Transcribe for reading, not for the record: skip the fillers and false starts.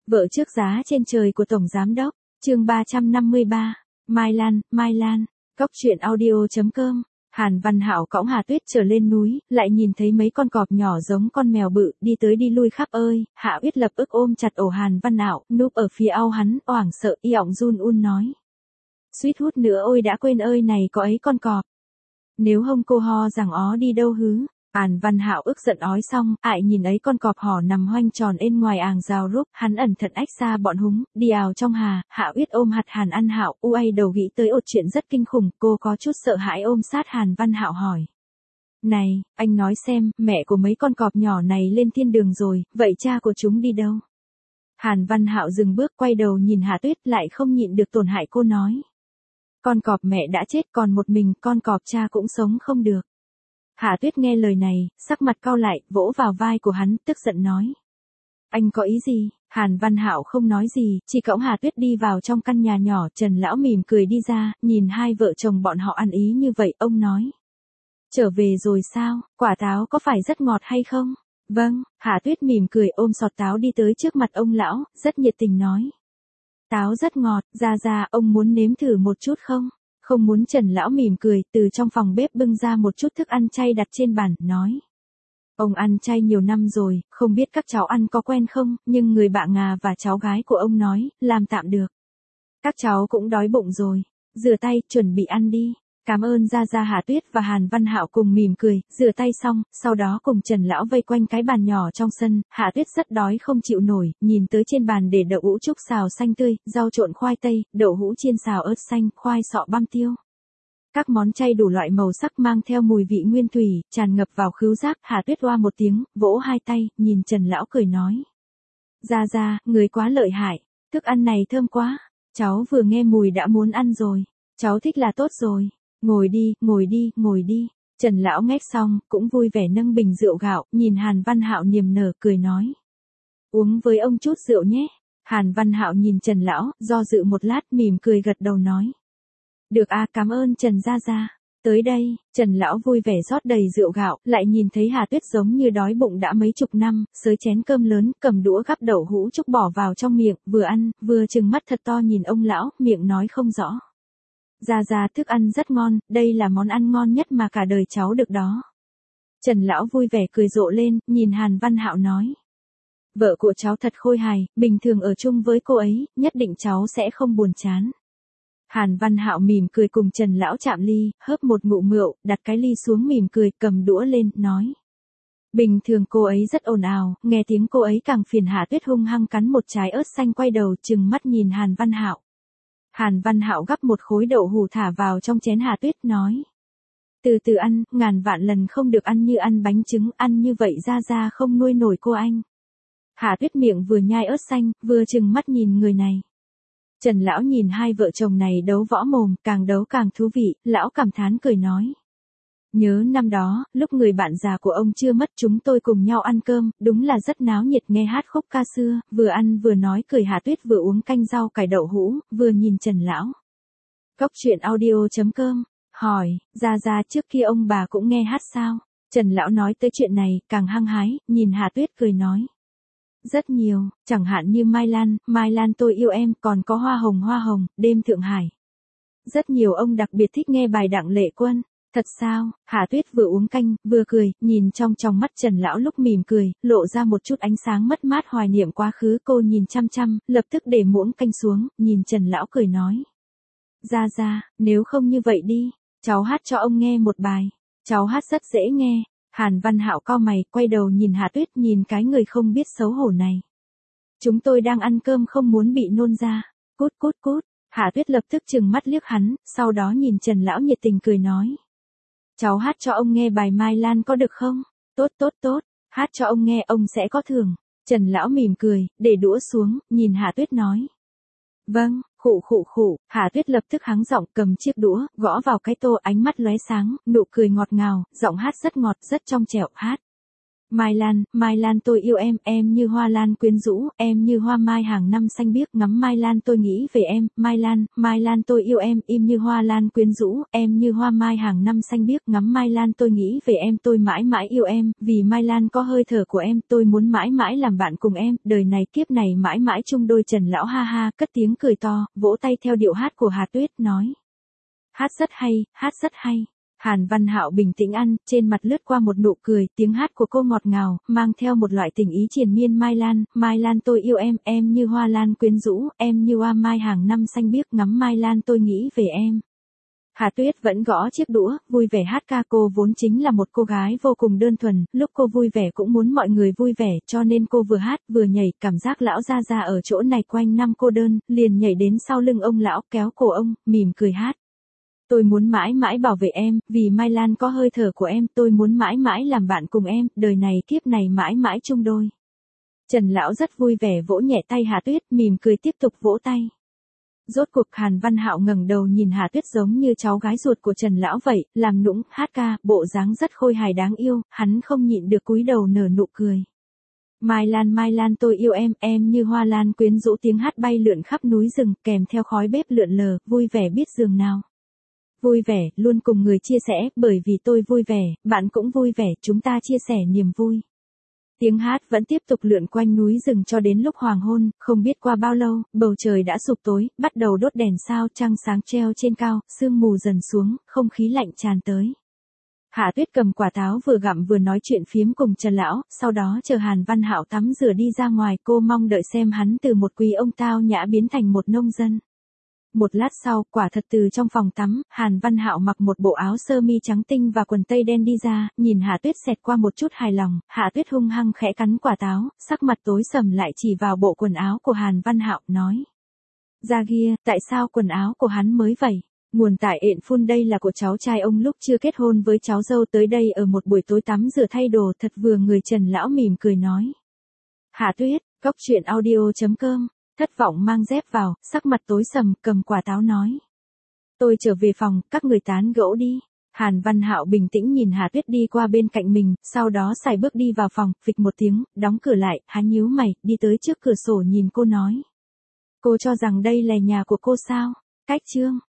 Vợ trước giá trên trời của Tổng Giám Đốc, chương 353, Mai Lan, Cóc truyện audio.com. Hàn Văn Hạo cõng Hà Tuyết trở lên núi, lại nhìn thấy mấy con cọp nhỏ giống con mèo bự, đi tới đi lui khắp ơi, Hạ Uyết lập ức ôm chặt ổ Hàn Văn Hạo, núp ở phía ao hắn, oảng sợ, giọng run nói. Suýt hút nữa ôi đã quên ơi này có ấy con cọp. Nếu hông cô ho rằng ó đi đâu hứ. Hàn Văn Hạo ức giận ói xong, ại nhìn ấy con cọp hỏ nằm hoanh tròn ên ngoài àng rào rúp, hắn ẩn thận ách xa bọn húng, đi ào trong hà, Hạ Uyết ôm hạt Hàn An Hạo, uay đầu nghĩ tới ột chuyện rất kinh khủng, cô có chút sợ hãi ôm sát Hàn Văn Hạo hỏi. Này, anh nói xem, mẹ của mấy con cọp nhỏ này lên thiên đường rồi, vậy cha của chúng đi đâu? Hàn Văn Hạo dừng bước quay đầu nhìn Hạ Tuyết lại không nhịn được tổn hại cô nói. Con cọp mẹ đã chết còn một mình, con cọp cha cũng sống không được. Hạ Tuyết nghe lời này, sắc mặt cau lại, vỗ vào vai của hắn, tức giận nói. Anh có ý gì? Hàn Văn Hạo không nói gì, chỉ cõng Hạ Tuyết đi vào trong căn nhà nhỏ, Trần Lão mỉm cười đi ra, nhìn hai vợ chồng bọn họ ăn ý như vậy, ông nói. Trở về rồi sao, quả táo có phải rất ngọt hay không? Vâng, Hạ Tuyết mỉm cười ôm sọt táo đi tới trước mặt ông lão, rất nhiệt tình nói. Táo rất ngọt, ra, ông muốn nếm thử một chút không? Không muốn. Trần Lão mỉm cười, từ trong phòng bếp bưng ra một chút thức ăn chay đặt trên bàn, nói. Ông ăn chay nhiều năm rồi, không biết các cháu ăn có quen không, nhưng người bạn Ngà và cháu gái của ông nói, làm tạm được. Các cháu cũng đói bụng rồi, rửa tay, chuẩn bị ăn đi. Cảm ơn Gia Hạ Tuyết và Hàn Văn Hạo cùng mỉm cười, rửa tay xong, sau đó cùng Trần Lão vây quanh cái bàn nhỏ trong sân, Hạ Tuyết rất đói không chịu nổi, nhìn tới trên bàn để đậu hũ trúc xào xanh tươi, rau trộn khoai tây, đậu hũ chiên xào ớt xanh, khoai sọ băm tiêu. Các món chay đủ loại màu sắc mang theo mùi vị nguyên thủy, tràn ngập vào khứu giác, Hạ Tuyết oa một tiếng, vỗ hai tay, nhìn Trần Lão cười nói. Gia, người quá lợi hại, thức ăn này thơm quá, cháu vừa nghe mùi đã muốn ăn rồi, cháu thích là tốt rồi. Ngồi đi. Trần Lão ngách xong, cũng vui vẻ nâng bình rượu gạo, nhìn Hàn Văn Hạo niềm nở cười nói. Uống với ông chút rượu nhé. Hàn Văn Hạo nhìn Trần Lão, do dự một lát mỉm cười gật đầu nói. Được cảm ơn Trần Gia. Tới đây, Trần Lão vui vẻ rót đầy rượu gạo, lại nhìn thấy Hà Tuyết giống như đói bụng đã mấy chục năm, xới chén cơm lớn, cầm đũa gắp đậu hũ trúc bỏ vào trong miệng, vừa ăn, vừa trừng mắt thật to nhìn ông lão, miệng nói không rõ. Gia thức ăn rất ngon, đây là món ăn ngon nhất mà cả đời cháu được đó. Trần Lão vui vẻ cười rộ lên, nhìn Hàn Văn Hạo nói. Vợ của cháu thật khôi hài, bình thường ở chung với cô ấy, nhất định cháu sẽ không buồn chán. Hàn Văn Hạo mỉm cười cùng Trần Lão chạm ly, hớp một ngụm rượu, đặt cái ly xuống mỉm cười, cầm đũa lên, nói. Bình thường cô ấy rất ồn ào, nghe tiếng cô ấy càng phiền. Hạ Tuyết hung hăng cắn một trái ớt xanh quay đầu trừng mắt nhìn Hàn Văn Hạo. Hàn Văn Hạo gắp một khối đậu hũ thả vào trong chén Hà Tuyết nói. Từ từ ăn, ngàn vạn lần không được ăn như ăn bánh trứng, ăn như vậy Gia không nuôi nổi cô anh. Hà Tuyết miệng vừa nhai ớt xanh, vừa trừng mắt nhìn người này. Trần Lão nhìn hai vợ chồng này đấu võ mồm, càng đấu càng thú vị, lão cảm thán cười nói. Nhớ năm đó, lúc người bạn già của ông chưa mất chúng tôi cùng nhau ăn cơm, đúng là rất náo nhiệt nghe hát khúc ca xưa, vừa ăn vừa nói cười. Hạ Tuyết vừa uống canh rau cải đậu hũ, vừa nhìn Trần Lão. Cóc truyện audio.com, hỏi, Gia trước kia ông bà cũng nghe hát sao? Trần Lão nói tới chuyện này, càng hăng hái, nhìn Hạ Tuyết cười nói. Rất nhiều, chẳng hạn như Mai Lan tôi yêu em, còn có Hoa Hồng, đêm Thượng Hải. Rất nhiều ông đặc biệt thích nghe bài Đặng Lệ Quân. Thật sao? Hạ Tuyết vừa uống canh, vừa cười, nhìn trong mắt Trần Lão lúc mỉm cười, lộ ra một chút ánh sáng mất mát hoài niệm quá khứ. Cô nhìn chăm, lập tức để muỗng canh xuống, nhìn Trần Lão cười nói. Gia, nếu không như vậy đi, cháu hát cho ông nghe một bài. Cháu hát rất dễ nghe. Hàn Văn Hạo cau mày, quay đầu nhìn Hạ Tuyết, nhìn cái người không biết xấu hổ này. Chúng tôi đang ăn cơm không muốn bị nôn ra. Cút. Hạ Tuyết lập tức trừng mắt liếc hắn, sau đó nhìn Trần Lão nhiệt tình cười nói. Cháu hát cho ông nghe bài Mai Lan có được không? Tốt, hát cho ông nghe ông sẽ có thưởng. Trần Lão mỉm cười, để đũa xuống, nhìn Hạ Tuyết nói. Vâng, khụ. Hạ Tuyết lập tức hắng giọng cầm chiếc đũa, gõ vào cái tô, ánh mắt lóe sáng, nụ cười ngọt ngào, giọng hát rất ngọt, rất trong trẻo, hát. Mai Lan tôi yêu em như hoa lan quyến rũ, em như hoa mai hàng năm xanh biếc, ngắm Mai Lan tôi nghĩ về em, Mai Lan tôi yêu em, im như hoa lan quyến rũ, em như hoa mai hàng năm xanh biếc, ngắm Mai Lan tôi nghĩ về em, tôi mãi mãi yêu em, vì Mai Lan có hơi thở của em, tôi muốn mãi mãi làm bạn cùng em, đời này kiếp này mãi mãi chung đôi. Trần Lão ha ha, cất tiếng cười to, vỗ tay theo điệu hát của Hà Tuyết, nói. Hát rất hay, hát rất hay. Hàn Văn Hạo bình tĩnh ăn, trên mặt lướt qua một nụ cười, tiếng hát của cô ngọt ngào, mang theo một loại tình ý triền miên. Mai Lan tôi yêu em như hoa lan quyến rũ, em như hoa mai hàng năm xanh biếc, ngắm Mai Lan tôi nghĩ về em. Hà Tuyết vẫn gõ chiếc đũa, vui vẻ hát ca. Cô vốn chính là một cô gái vô cùng đơn thuần, lúc cô vui vẻ cũng muốn mọi người vui vẻ, cho nên cô vừa hát vừa nhảy, cảm giác lão gia gia ở chỗ này quanh năm cô đơn, liền nhảy đến sau lưng ông lão, kéo cổ ông, mỉm cười hát. Tôi muốn mãi mãi bảo vệ em, vì Mai Lan có hơi thở của em, tôi muốn mãi mãi làm bạn cùng em, đời này kiếp này mãi mãi chung đôi. Trần Lão rất vui vẻ vỗ nhẹ tay Hà Tuyết, mỉm cười tiếp tục vỗ tay. Rốt cuộc Hàn Văn Hạo ngẩng đầu nhìn Hà Tuyết giống như cháu gái ruột của Trần Lão vậy, làm nũng, hát ca, bộ dáng rất khôi hài đáng yêu, hắn không nhịn được cúi đầu nở nụ cười. Mai Lan tôi yêu em như hoa lan quyến rũ, tiếng hát bay lượn khắp núi rừng, kèm theo khói bếp lượn lờ, vui vẻ biết dường nào. Vui vẻ, luôn cùng người chia sẻ, bởi vì tôi vui vẻ, bạn cũng vui vẻ, chúng ta chia sẻ niềm vui. Tiếng hát vẫn tiếp tục lượn quanh núi rừng cho đến lúc hoàng hôn, không biết qua bao lâu, bầu trời đã sụp tối, bắt đầu đốt đèn sao, trăng sáng treo trên cao, sương mù dần xuống, không khí lạnh tràn tới. Hạ Tuyết cầm quả táo vừa gặm vừa nói chuyện phiếm cùng Trần Lão, sau đó chờ Hàn Văn Hạo tắm rửa đi ra ngoài, cô mong đợi xem hắn từ một quý ông tao nhã biến thành một nông dân. Một lát sau, quả thật từ trong phòng tắm, Hàn Văn Hạo mặc một bộ áo sơ mi trắng tinh và quần tây đen đi ra, nhìn Hạ Tuyết xẹt qua một chút hài lòng, Hạ Tuyết hung hăng khẽ cắn quả táo, sắc mặt tối sầm lại chỉ vào bộ quần áo của Hàn Văn Hạo, nói. Ra kia, tại sao quần áo của hắn mới vậy? Nguồn tại ện phun đây là của cháu trai ông lúc chưa kết hôn với cháu dâu, tới đây ở một buổi tối tắm rửa thay đồ thật vừa người. Trần Lão mỉm cười nói. Hạ Tuyết, Cóc Truyện Audio.com. Thất vọng mang dép vào, sắc mặt tối sầm, cầm quả táo nói. Tôi trở về phòng, các người tán gẫu đi. Hàn Văn Hạo bình tĩnh nhìn Hà Tuyết đi qua bên cạnh mình, sau đó sải bước đi vào phòng, phịch một tiếng, đóng cửa lại, hắn nhíu mày, đi tới trước cửa sổ nhìn cô nói. Cô cho rằng đây là nhà của cô sao? Cách chương.